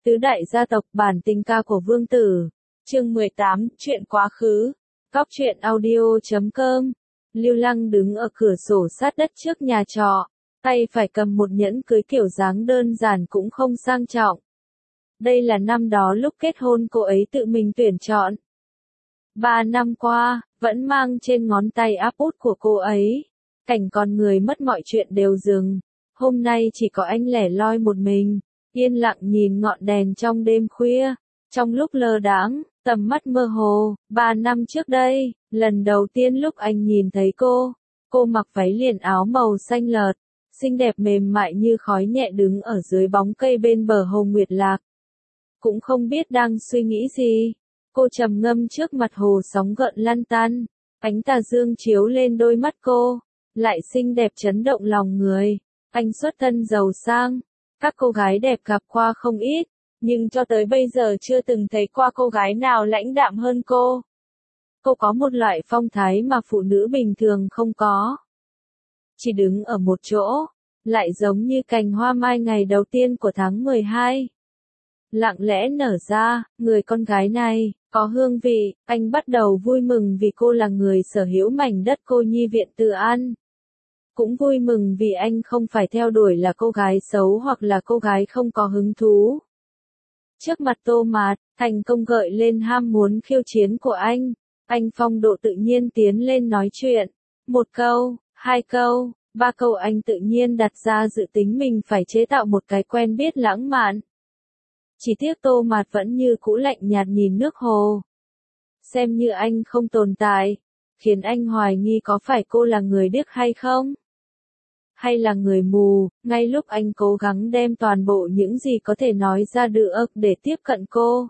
Tứ đại gia tộc bản tình ca của Vương Tử. Chương 18, chuyện quá khứ. Góc truyện audio.com. Lưu Lăng đứng ở cửa sổ sát đất trước nhà trọ, tay phải cầm một nhẫn cưới kiểu dáng đơn giản cũng không sang trọng. Đây là năm đó lúc kết hôn cô ấy tự mình tuyển chọn. 3 năm qua, vẫn mang trên ngón tay áp út của cô ấy. Cảnh con người mất mọi chuyện đều dừng. Hôm nay chỉ có anh lẻ loi một mình, yên lặng nhìn ngọn đèn trong đêm khuya. Trong lúc lơ đãng, tầm mắt mơ hồ, 3 năm trước đây, lần đầu tiên lúc anh nhìn thấy cô mặc váy liền áo màu xanh lợt, xinh đẹp mềm mại như khói nhẹ đứng ở dưới bóng cây bên bờ hồ Nguyệt Lạc. Cũng không biết đang suy nghĩ gì, cô trầm ngâm trước mặt hồ sóng gợn lăn tăn, ánh tà dương chiếu lên đôi mắt cô, lại xinh đẹp chấn động lòng người. Anh xuất thân giàu sang, các cô gái đẹp gặp qua không ít, nhưng cho tới bây giờ chưa từng thấy qua cô gái nào lãnh đạm hơn cô. Cô có một loại phong thái mà phụ nữ bình thường không có. Chỉ đứng ở một chỗ, lại giống như cành hoa mai ngày đầu tiên của tháng 12. Lặng lẽ nở ra, người con gái này, có hương vị, anh bắt đầu vui mừng vì cô là người sở hữu mảnh đất cô nhi viện Từ An. Cũng vui mừng vì anh không phải theo đuổi là cô gái xấu hoặc là cô gái không có hứng thú. Trước mặt Tô Mạt, thành công gợi lên ham muốn khiêu chiến của anh phong độ tự nhiên tiến lên nói chuyện. 1 câu, 2 câu, 3 câu anh tự nhiên đặt ra dự tính mình phải chế tạo một cái quen biết lãng mạn. Chỉ tiếc Tô Mạt vẫn như cũ lạnh nhạt nhìn nước hồ. Xem như anh không tồn tại, khiến anh hoài nghi có phải cô là người điếc hay không? Hay là người mù, ngay lúc anh cố gắng đem toàn bộ những gì có thể nói ra được để tiếp cận cô.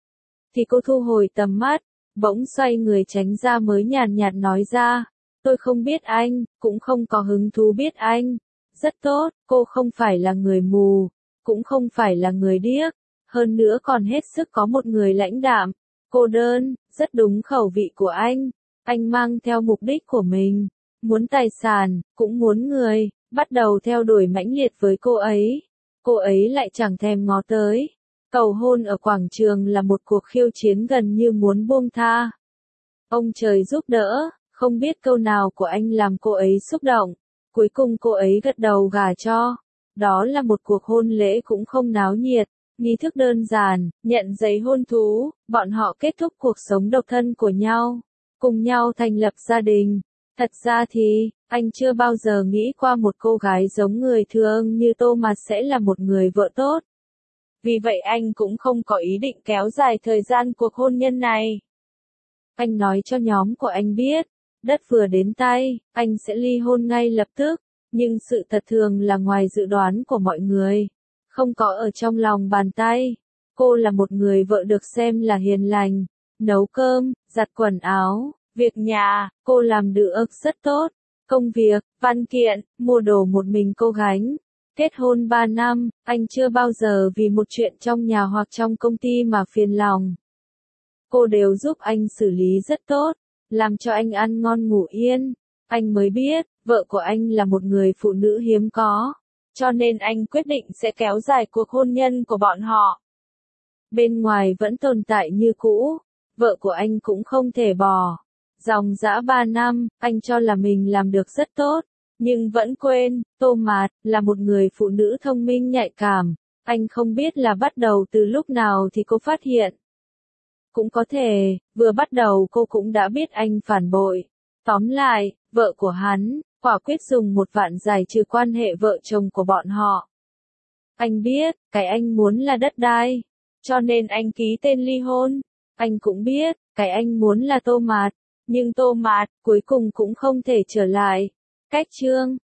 Thì cô thu hồi tầm mắt, bỗng xoay người tránh ra mới nhàn nhạt nói ra, tôi không biết anh, cũng không có hứng thú biết anh. Rất tốt, cô không phải là người mù, cũng không phải là người điếc, hơn nữa còn hết sức có một người lãnh đạm, cô đơn, rất đúng khẩu vị của anh. Anh mang theo mục đích của mình, muốn tài sản, cũng muốn người, bắt đầu theo đuổi mãnh liệt với cô ấy. Cô ấy lại chẳng thèm ngó tới. Cầu hôn ở quảng trường là một cuộc khiêu chiến gần như muốn buông tha. Ông trời giúp đỡ, không biết câu nào của anh làm cô ấy xúc động. Cuối cùng cô ấy gật đầu gả cho. Đó là một cuộc hôn lễ cũng không náo nhiệt, nghi thức đơn giản, nhận giấy hôn thú, bọn họ kết thúc cuộc sống độc thân của nhau, cùng nhau thành lập gia đình. Thật ra thì, anh chưa bao giờ nghĩ qua một cô gái giống người thường như Tô Mạt sẽ là một người vợ tốt. Vì vậy anh cũng không có ý định kéo dài thời gian cuộc hôn nhân này. Anh nói cho nhóm của anh biết, đất vừa đến tay, anh sẽ ly hôn ngay lập tức, nhưng sự thật thường là ngoài dự đoán của mọi người, không có ở trong lòng bàn tay. Cô là một người vợ được xem là hiền lành, nấu cơm, giặt quần áo, việc nhà, cô làm được rất tốt. Công việc, văn kiện, mua đồ một mình cô gánh. Kết hôn 3 năm, anh chưa bao giờ vì một chuyện trong nhà hoặc trong công ty mà phiền lòng. Cô đều giúp anh xử lý rất tốt, làm cho anh ăn ngon ngủ yên. Anh mới biết, vợ của anh là một người phụ nữ hiếm có, cho nên anh quyết định sẽ kéo dài cuộc hôn nhân của bọn họ. Bên ngoài vẫn tồn tại như cũ, vợ của anh cũng không thể bỏ. Dòng dã 3 năm, anh cho là mình làm được rất tốt, nhưng vẫn quên, Tô Mạt là một người phụ nữ thông minh nhạy cảm. Anh không biết là bắt đầu từ lúc nào thì cô phát hiện. Cũng có thể, vừa bắt đầu cô cũng đã biết anh phản bội. Tóm lại, vợ của hắn, quả quyết dùng một vạn giải trừ quan hệ vợ chồng của bọn họ. Anh biết, cái anh muốn là đất đai, cho nên anh ký tên ly hôn. Anh cũng biết, cái anh muốn là Tô Mạt, nhưng Tô Mạt, cuối cùng cũng không thể trở lại. Cách chương,